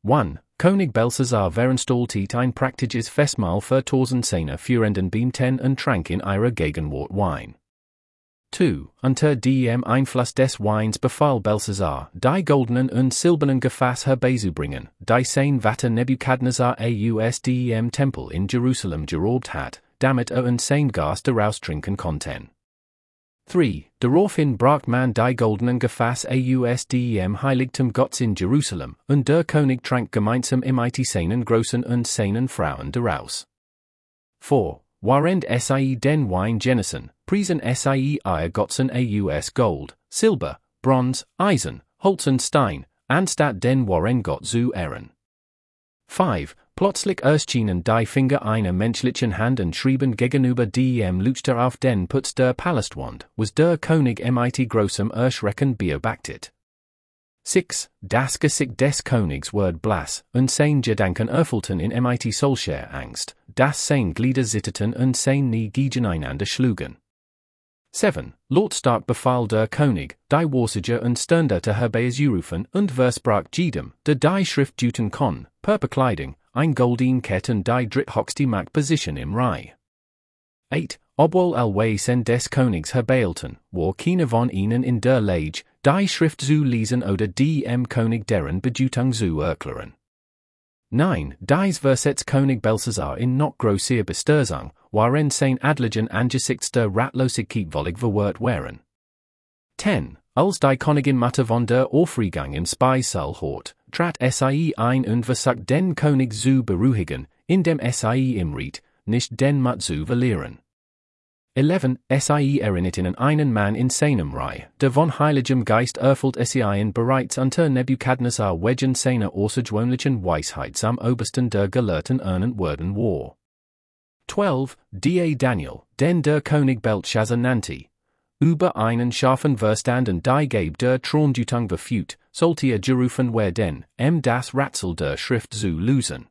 1. König Belsazar Veranstalltiet ein praktisches Festmahl für tausend seiner Führenden beim Ten und Trank in ihrer Gegenwart Wein. 2. Unter dem Einfluss des Weins befahl Belsazar, die goldenen und silbernen Gefäß herbeizubringen, die sein Vater Nebukadnezar aus dem Tempel in Jerusalem geraubt hat, damit und sein Gast daraus trinken konnten. 3. Daraufhin bracht man die goldenen Gefäß aus dem Heiligtum Gottes in Jerusalem, und der König trank gemeinsam mit seinen Großen und seinen Frauen daraus. 4. Während sie den Wein genießen, priesen sie ihr Götzen aus Gold, Silber, Bronze, Eisen, Holz und Stein, anstatt den wahren Gott zu ehren. 5. Plötzlich erschienen die Finger einer menschlichen Hand und schrieben gegenüber dem Leuchter auf den Putz der Palastwand, was der König mit großem Erschrecken beobachtet. 6. Das Gesicht des Königs ward blass, und sein Gedanken erfüllten in mit solcher Angst, dass sein Glieder zitterten und sein Knie gegeneinander schlugen. 7. Lautstark befahl der König, die Wahrsager und Sterndeuter herbeizurufen und versprach jedem, der die Schrift deuten kann, per Bekleidung, ein golden Ketten die dritthochste Machtposition im Reich. 8. Obwohl Wesen des Königs herbeilten, war keiner von ihnen in der Lage, die Schrift zu lesen oder dem König deren Bedeutung zu erklären. 9. Dies versetzt König Belsazar in noch grosser Bestürzung, waren sein adligen Angesichts der Ratlosigkeit völlig verwirrt waren. 10. Als die Königin Mutter von der Aufregung im Speisesaal hört, trat sie ein und versagt den König zu beruhigen, indem sie ihm riet, nicht den Mut zu verlieren. 11. Sie erinnerten einen Mann in seinem Reich, der von heiligem Geist erfüllt seien bereits unter Nebukadnezar wegen seiner außergewöhnlichen Weisheit am obersten der Gelehrten ernannt worden war. 12. Daniel, den der König Belshazzar nannte, über einen scharfen Verstand und die Gabe der Throndutung verfügt, sollte gerufen werden, das Rätsel der Schrift zu lösen.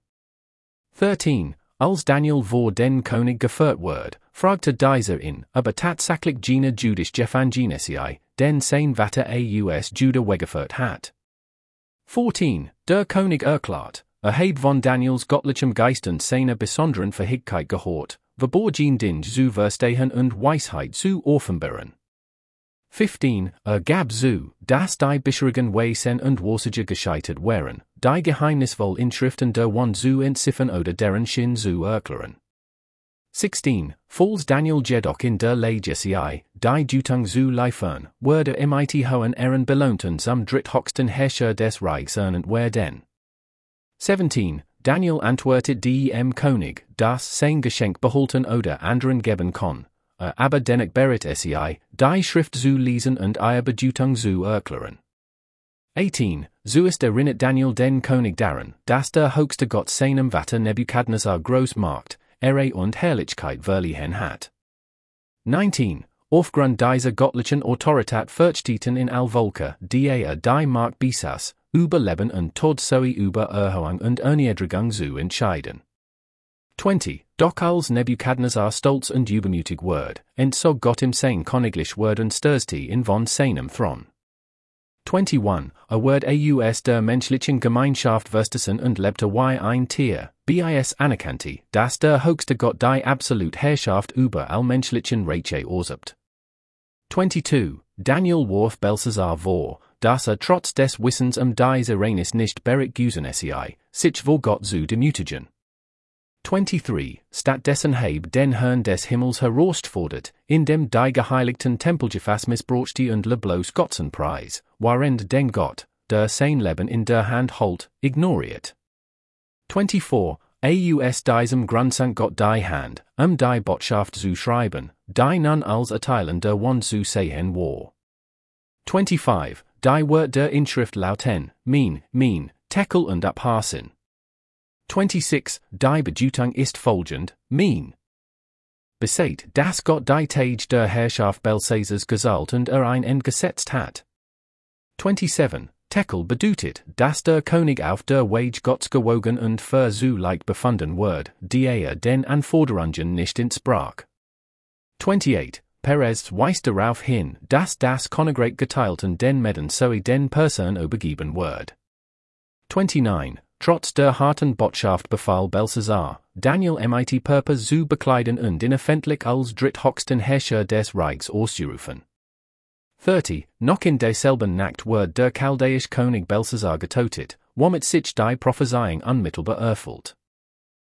13. Als Daniel vor den König geführt wird, fragte dieser ihn, aber tatsächlich Gina Judisch Jefangenesi, den sein Vater aus Juda weggeführt hat. 14. Der König erklärt, hat von Daniels göttlichem Geist und seiner besonderen Fähigkeit gehört, verborgen Dinge zu verstehen und Weisheit zu offenbaren. 15. Gab zu, dass die bisherigen Wesen und Wahrsager gescheitert wären, die geheimnisvoll in Schriften der One zu entziffern oder deren Sinn zu erklären. 16. Falls Daniel jedoch in der Lage sei, die Deutung zu liefern, wurde mit hohen Ehren belohnt und zum dritthochsten Herrscher des Reichs ernannt werden. 17. Daniel antwortet dem König, dass sein Geschenk behalten oder anderen geben kann, aber dennoch beret sei, die Schrift zu lesen und ihre Bedeutung zu erklären. 18. Zuerst erinnert Daniel den König daran, dass der höchste Gott seinem Vater Nebukadnezar groß macht, Ehre und Herrlichkeit verliehen hat. 19. Aufgrund dieser göttlichen Autorität verstehen in Volker, die die Macht besaß, über Leben und Tod sowie über Erhöhung und Erniedrigung zu entscheiden. 20. Doch als Nebukadnezar stolz und übermütig ward, entzog Gott ihm sein königlich Wort und stürzte in von seinem Thron. 21. Word aus der menschlichen Gemeinschaft verstessen und lebte wie ein Tier, bis anerkannte, dass der höchste Gott die absolute Herrschaft über allmenschlichen Reiche ausübt. 22. Daniel warf Belsazar vor, dass trotz des Wissens die Serenis nicht bereitgewiesen sei, sich vor Gott zu demütigen. 23. Stattdessen habe den Herrn des Himmels herausgefordert, indem die geheiligten Tempelgefäß missbrauchte und bloß Götzenpreis, während den Gott, der sein Leben in der Hand hält, ignoriert. 24. Aus diesem Grund sank Gott die Hand, die Botschaft zu schreiben, die nun als Erteilen der One zu sehen war. 25. Die Wort der Inschrift lauten, mein, Tekel und Abhasen. 26. Die Bedeutung ist folgend, mein. Beseit, dass Gott die Tage der Herrschaft Belsazars gesalt und ein Ende gesetzt hat. 27. Tekel bedeutet, dass der König auf der Wage Gottes gewogen und für so leicht befunden wird, die den Anforderungen nicht entsprach. 28. Perez weist darauf hin, dass das Königreich geteilt und den Medien sowie den Persern übergeben wird. 29. Trotz der harten Botschaft befahl Belshazzar, Daniel mit Purpose zu bekleiden und in öffentlich als dritthochsten Herrscher des Reichs auszurufen. 30. Noch in derselben Nacht wird der chaldäische König Belshazzar getötet, womit sich die Prophezeiung unmittelbar erfüllt.